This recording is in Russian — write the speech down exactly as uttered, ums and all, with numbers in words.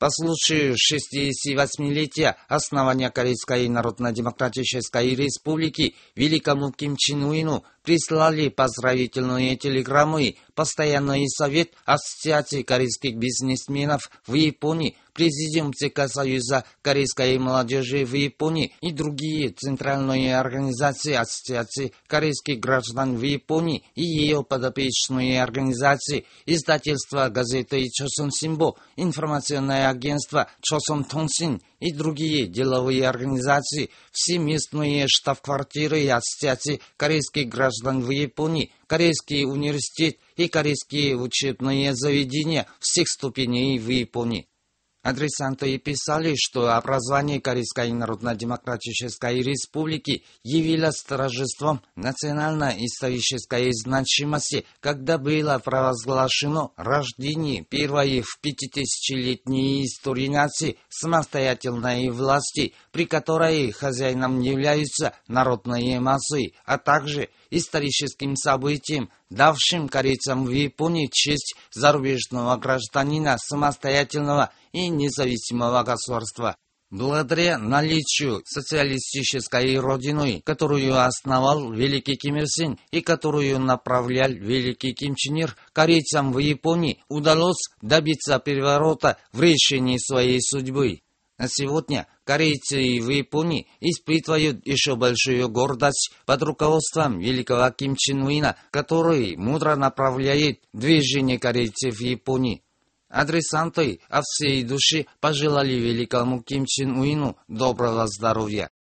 По случаю шестидесятивосьмилетия основания Корейской Народно-Демократической Республики великому Ким Чен Ыну прислали поздравительные телеграммы Постоянный совет Ассоциации корейских бизнесменов в Японии, Президиум ЦК Союза корейской молодежи в Японии и другие центральные организации Ассоциации корейских граждан в Японии и ее подопечные организации, издательство газеты Chosun Sinbo, информационное агентство Chosun Tongsin и другие деловые организации, все местные штаб-квартиры Ассоциации корейских граждан в Японии, Корейский университет и корейские учебные заведения всех ступеней в Японии. Адресанты писали, что образование Корейской Народно-Демократической Республики явилось торжеством национально-исторической значимости, когда было провозглашено рождение первой в пятитысячелетней истории нации самостоятельной власти, при которой хозяином являются народные массы, а также историческим событием, давшим корейцам в Японии честь зарубежного гражданина самостоятельного и независимого государства. Благодаря наличию социалистической родины, которую основал великий Ким Ир Сен и которую направлял великий Ким Чен Ир, корейцам в Японии удалось добиться переворота в решении своей судьбы. На сегодня корейцы в Японии испытывают еще большую гордость под руководством великого Ким Чен Ына, который мудро направляет движение корейцев в Японии. Адресанты от всей души пожелали великому Ким Чен Ыну доброго здоровья.